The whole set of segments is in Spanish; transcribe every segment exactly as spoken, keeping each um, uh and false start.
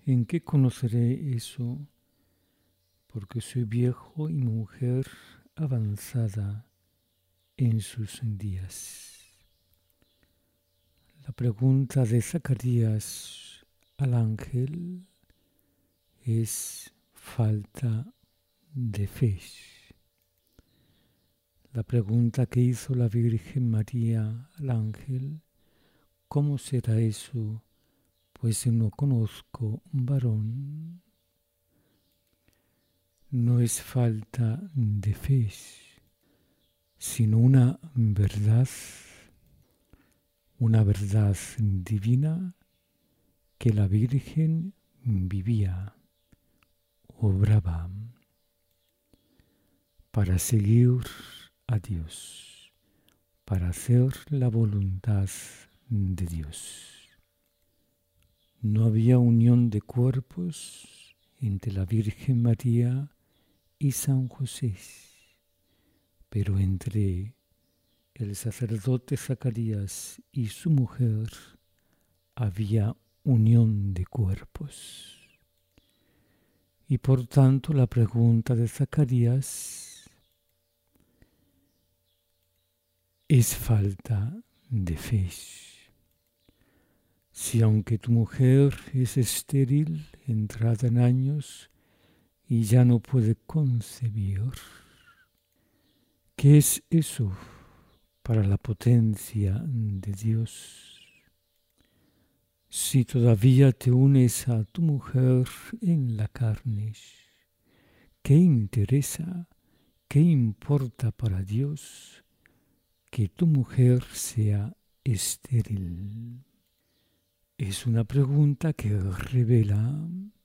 ¿En qué conoceré eso? Porque soy viejo y mujer avanzada en sus días. La pregunta de Zacarías al ángel es falta de fe. La pregunta que hizo la Virgen María al ángel, ¿cómo será eso? Pues no conozco un varón. No es falta de fe, sino una verdad, una verdad divina que la Virgen vivía, obraba para seguir a Dios, para hacer la voluntad de Dios. No había unión de cuerpos entre la Virgen María y San José, pero entre el sacerdote Zacarías y su mujer había unión de cuerpos. Y por tanto la pregunta de Zacarías es falta de fe. Si aunque tu mujer es estéril, entrada en años, y ya no puede concebir, ¿qué es eso para la potencia de Dios? Si todavía te unes a tu mujer en la carne, ¿qué interesa, qué importa para Dios que tu mujer sea estéril? Es una pregunta que revela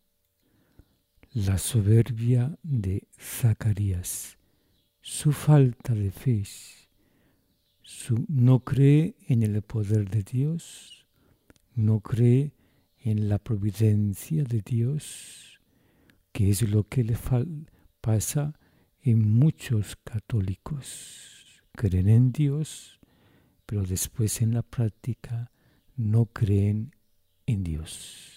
la soberbia de Zacarías, su falta de fe, su no cree en el poder de Dios, no cree en la providencia de Dios, que es lo que le fal- pasa en muchos católicos. Creen en Dios, pero después en la práctica no creen en Dios.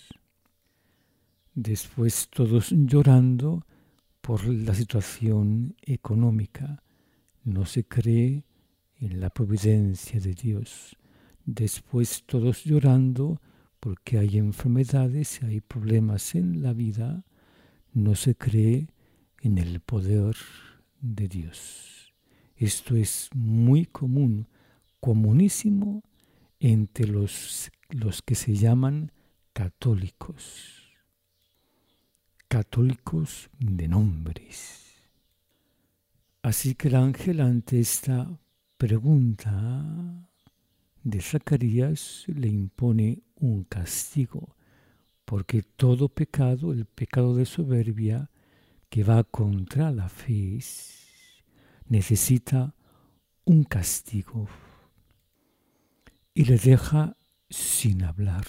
Después todos llorando por la situación económica. No se cree en la providencia de Dios. Después todos llorando porque hay enfermedades, hay problemas en la vida. No se cree en el poder de Dios. Esto es muy común, comunísimo entre los, los que se llaman católicos. Católicos de nombres. Así que el ángel, ante esta pregunta de Zacarías, le impone un castigo, porque todo pecado, el pecado de soberbia que va contra la fe, necesita un castigo y le deja sin hablar.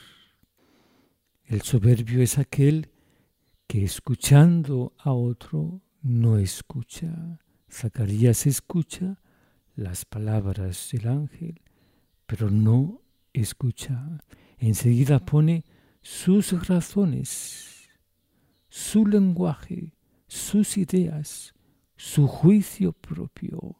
El soberbio es aquel que escuchando a otro no escucha. Zacarías escucha las palabras del ángel, pero no escucha. Enseguida pone sus razones, su lenguaje, sus ideas, su juicio propio.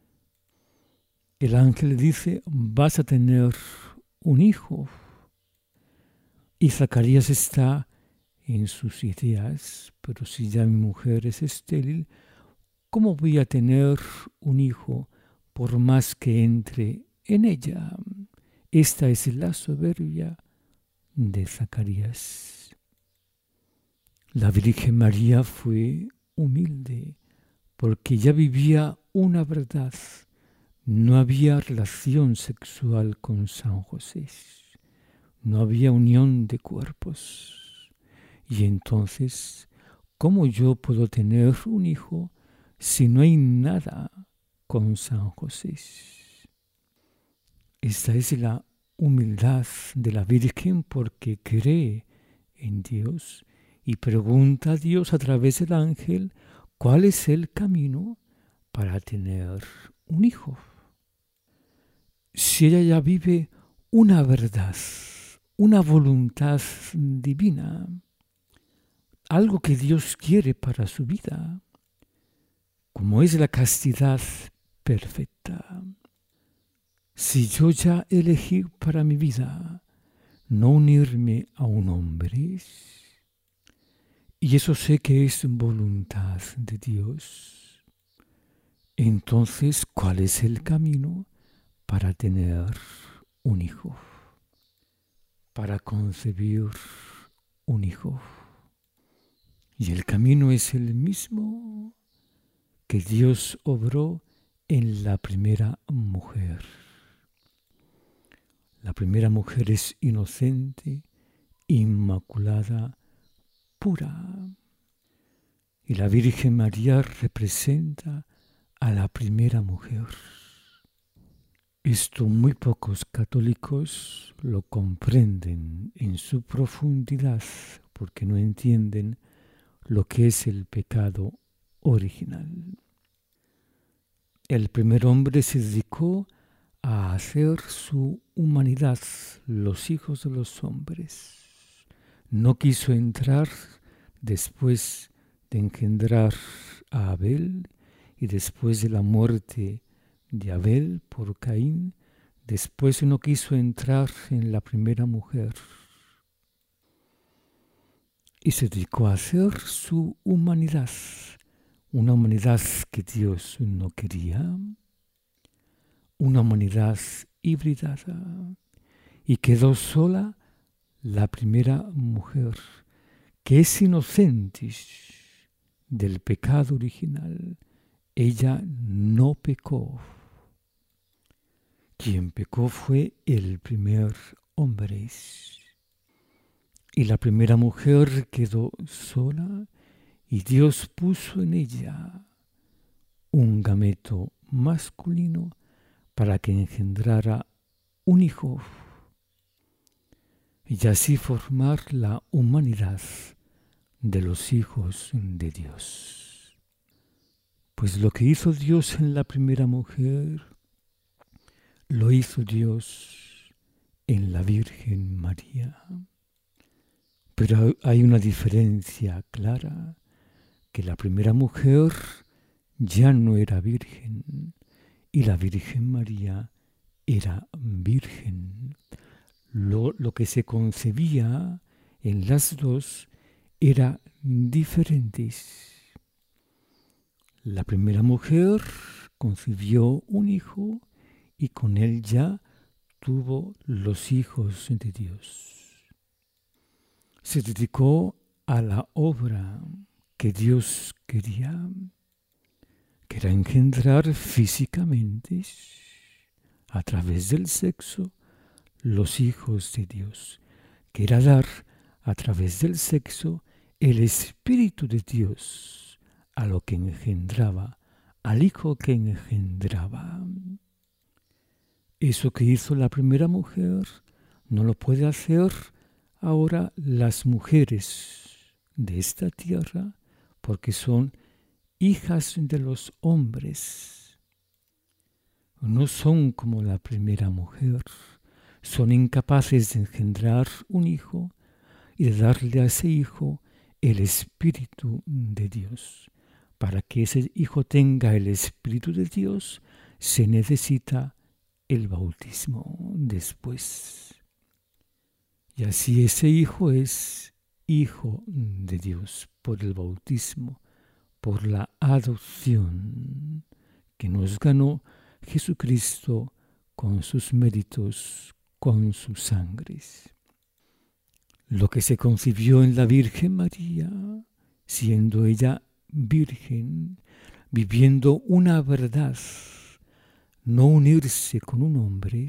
El ángel le dice, vas a tener un hijo. Y Zacarías está en sus ideas, pero si ya mi mujer es estéril, ¿cómo voy a tener un hijo por más que entre en ella? Esta es la soberbia de Zacarías. La Virgen María fue humilde porque ya vivía una verdad. No había relación sexual con San José. No había unión de cuerpos. Y entonces, ¿cómo yo puedo tener un hijo si no hay nada con San José? Esta es la humildad de la Virgen porque cree en Dios y pregunta a Dios a través del ángel cuál es el camino para tener un hijo. Si ella ya vive una verdad, una voluntad divina, algo que Dios quiere para su vida, como es la castidad perfecta. Si yo ya elegí para mi vida no unirme a un hombre, y eso sé que es voluntad de Dios, entonces, ¿cuál es el camino para tener un hijo? Para concebir un hijo. Y el camino es el mismo que Dios obró en la primera mujer. La primera mujer es inocente, inmaculada, pura. Y la Virgen María representa a la primera mujer. Esto muy pocos católicos lo comprenden en su profundidad porque no entienden lo que es el pecado original. El primer hombre se dedicó a hacer su humanidad, los hijos de los hombres. No quiso entrar después de engendrar a Abel y después de la muerte de Abel por Caín, después no quiso entrar en la primera mujer y se dedicó a hacer su humanidad, una humanidad que Dios no quería, una humanidad hibridada, y quedó sola la primera mujer, que es inocente del pecado original. Ella no pecó. Quien pecó fue el primer hombre. Y la primera mujer quedó sola y Dios puso en ella un gameto masculino para que engendrara un hijo y así formar la humanidad de los hijos de Dios. Pues lo que hizo Dios en la primera mujer, lo hizo Dios en la Virgen María. Pero hay una diferencia clara, que la primera mujer ya no era virgen y la Virgen María era virgen. Lo, lo que se concebía en las dos era diferente. La primera mujer concibió un hijo y con él ya tuvo los hijos de Dios. Se dedicó a la obra que Dios quería, que era engendrar físicamente, a través del sexo, los hijos de Dios, que era dar a través del sexo el Espíritu de Dios a lo que engendraba, al hijo que engendraba. Eso que hizo la primera mujer no lo puede hacer ahora las mujeres de esta tierra, porque son hijas de los hombres. No son como la primera mujer, son incapaces de engendrar un hijo y de darle a ese hijo el Espíritu de Dios. Para que ese hijo tenga el Espíritu de Dios, se necesita el bautismo después. Y así ese hijo es hijo de Dios por el bautismo, por la adopción que nos ganó Jesucristo con sus méritos, con su sangre. Lo que se concibió en la Virgen María, siendo ella virgen, viviendo una verdad, no unirse con un hombre,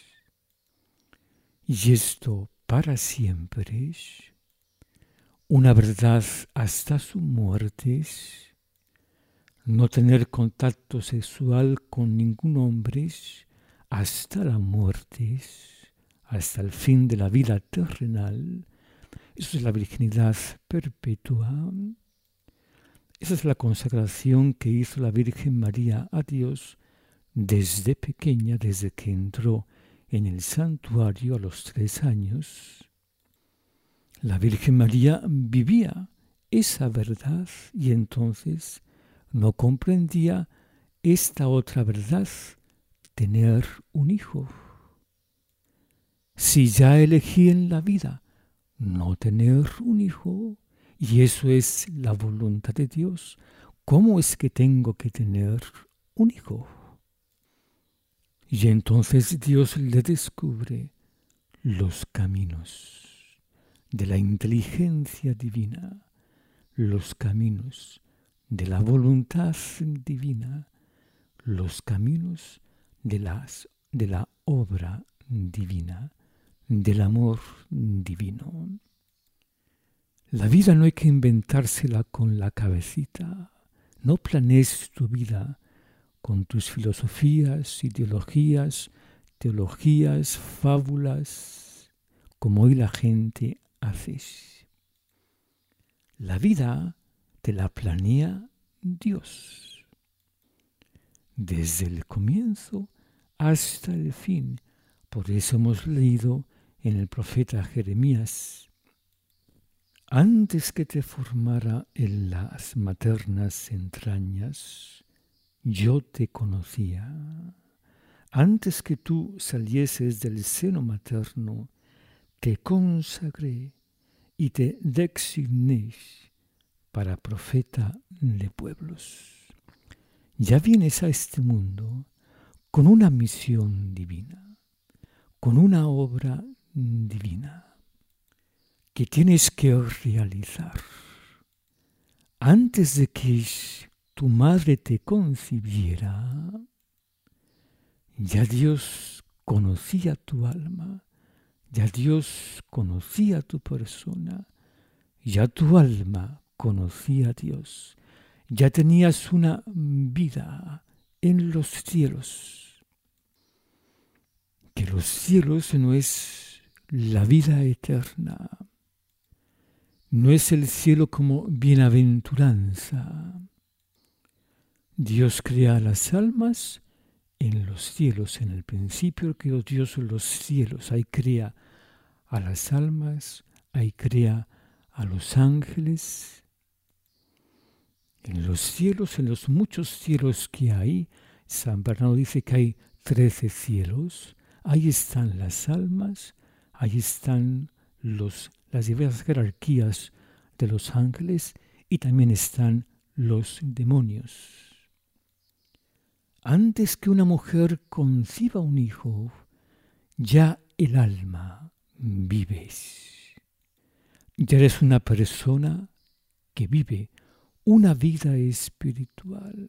y esto para siempre, una verdad hasta su muerte, no tener contacto sexual con ningún hombre hasta la muerte, hasta el fin de la vida terrenal. Eso es la virginidad perpetua. Esa es la consagración que hizo la Virgen María a Dios desde pequeña, desde que entró en el santuario a los tres años. La Virgen María vivía esa verdad y entonces no comprendía esta otra verdad, tener un hijo. Si ya elegí en la vida no tener un hijo, y eso es la voluntad de Dios, ¿cómo es que tengo que tener un hijo? Y entonces Dios le descubre los caminos de la inteligencia divina, los caminos de la voluntad divina, los caminos de, las, de la obra divina, del amor divino. La vida no hay que inventársela con la cabecita. No planees tu vida con tus filosofías, ideologías, teologías, fábulas, como hoy la gente hace. La vida te la planea Dios. Desde el comienzo hasta el fin. Por eso hemos leído en el profeta Jeremías: antes que te formara en las maternas entrañas, yo te conocía. Antes que tú salieses del seno materno, te consagré y te designé para profeta de pueblos. Ya vienes a este mundo con una misión divina, con una obra divina que tienes que realizar. Antes de que tu madre te concibiera, ya Dios conocía tu alma, ya Dios conocía tu persona, ya tu alma conocía a Dios, ya tenías una vida en los cielos. Que los cielos no es la vida eterna, no es el cielo como bienaventuranza. Dios crea las almas en los cielos. En el principio creó Dios los cielos. Ahí crea a las almas, ahí crea a los ángeles. En los cielos, en los muchos cielos que hay, San Bernardo dice que hay trece cielos. Ahí están las almas, ahí están los, las diversas jerarquías de los ángeles y también están los demonios. Antes que una mujer conciba un hijo, ya el alma vives. Ya eres una persona que vive una vida espiritual.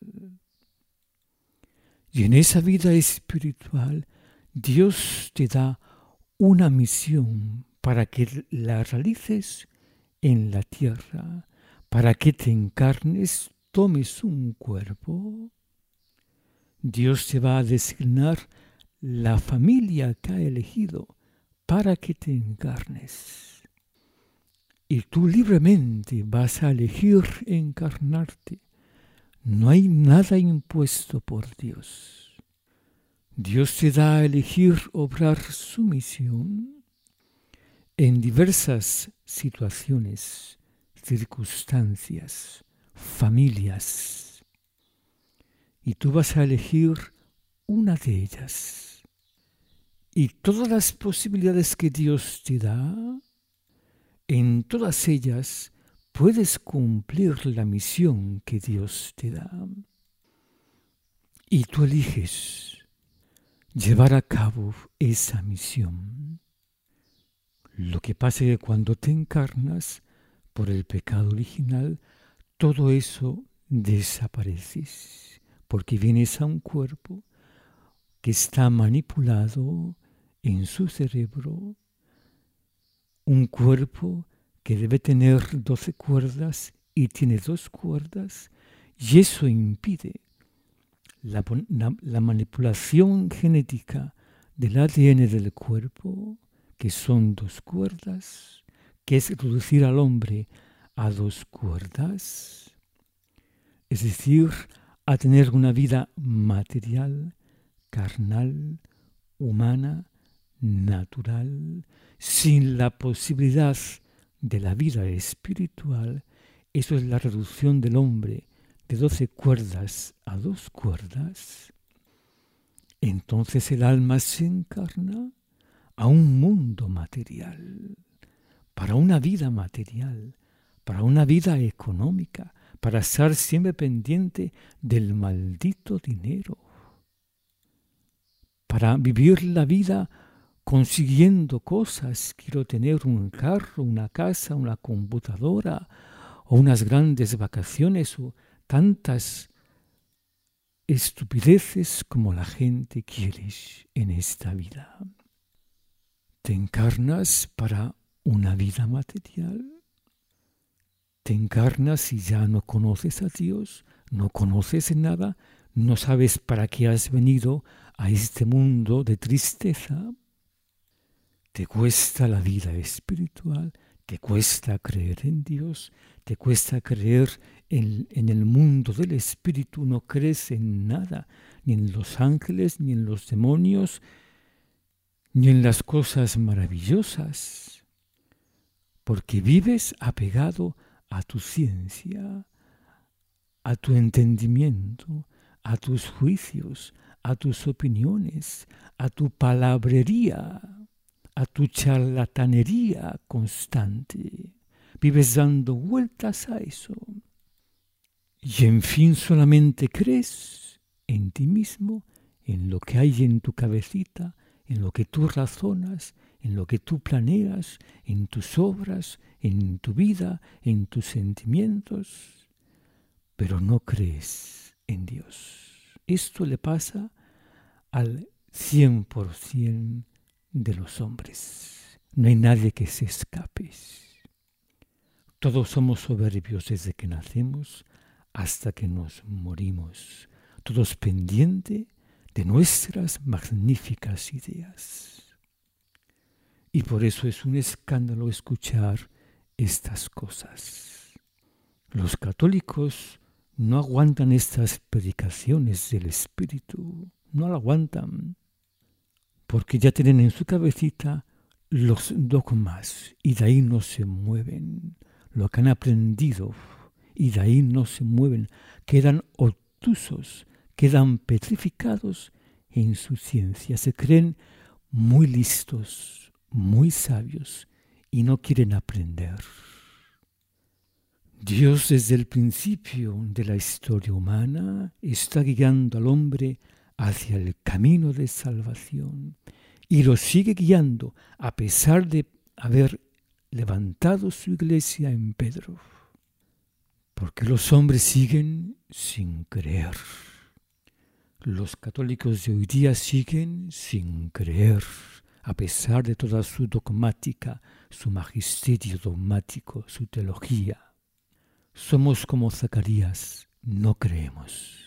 Y en esa vida espiritual, Dios te da una misión para que la realices en la tierra, para que te encarnes, tomes un cuerpo. Dios te va a designar la familia que ha elegido para que te encarnes. Y tú libremente vas a elegir encarnarte. No hay nada impuesto por Dios. Dios te da a elegir obrar su misión en diversas situaciones, circunstancias, familias. Y tú vas a elegir una de ellas. Y todas las posibilidades que Dios te da, en todas ellas puedes cumplir la misión que Dios te da. Y tú eliges llevar a cabo esa misión. Lo que pasa es que cuando te encarnas por el pecado original, todo eso desaparece, porque vienes a un cuerpo que está manipulado en su cerebro, un cuerpo que debe tener doce cuerdas y tiene dos cuerdas, y eso impide la, la, la manipulación genética del A D N del cuerpo, que son dos cuerdas, que es reducir al hombre a dos cuerdas, es decir, a tener una vida material, carnal, humana, natural, sin la posibilidad de la vida espiritual, eso es la reducción del hombre de doce cuerdas a dos cuerdas, entonces el alma se encarna a un mundo material, para una vida material, para una vida económica, para estar siempre pendiente del maldito dinero, para vivir la vida consiguiendo cosas. Quiero tener un carro, una casa, una computadora o unas grandes vacaciones o tantas estupideces como la gente quiere en esta vida. Te encarnas para una vida material. Te encarnas y ya no conoces a Dios, no conoces nada, no sabes para qué has venido a este mundo de tristeza. Te cuesta la vida espiritual, te cuesta creer en Dios, te cuesta creer en, en el mundo del espíritu, no crees en nada, ni en los ángeles, ni en los demonios, ni en las cosas maravillosas, porque vives apegado a tu ciencia, a tu entendimiento, a tus juicios, a tus opiniones, a tu palabrería, a tu charlatanería constante. Vives dando vueltas a eso. Y en fin solamente crees en ti mismo, en lo que hay en tu cabecita, en lo que tú razonas, en lo que tú planeas, en tus obras, en tu vida, en tus sentimientos, pero no crees en Dios. Esto le pasa al cien por ciento de los hombres. No hay nadie que se escape. Todos somos soberbios desde que nacemos hasta que nos morimos, todos pendientes de nuestras magníficas ideas. Y por eso es un escándalo escuchar estas cosas. Los católicos no aguantan estas predicaciones del Espíritu, no lo aguantan, porque ya tienen en su cabecita los dogmas y de ahí no se mueven, lo que han aprendido y de ahí no se mueven, quedan obtusos, quedan petrificados en su ciencia, se creen muy listos, muy sabios y no quieren aprender. Dios desde el principio de la historia humana está guiando al hombre hacia el camino de salvación y lo sigue guiando a pesar de haber levantado su iglesia en Pedro, porque los hombres siguen sin creer. Los católicos de hoy día siguen sin creer, a pesar de toda su dogmática, su magisterio dogmático, su teología. Somos como Zacarías, no creemos.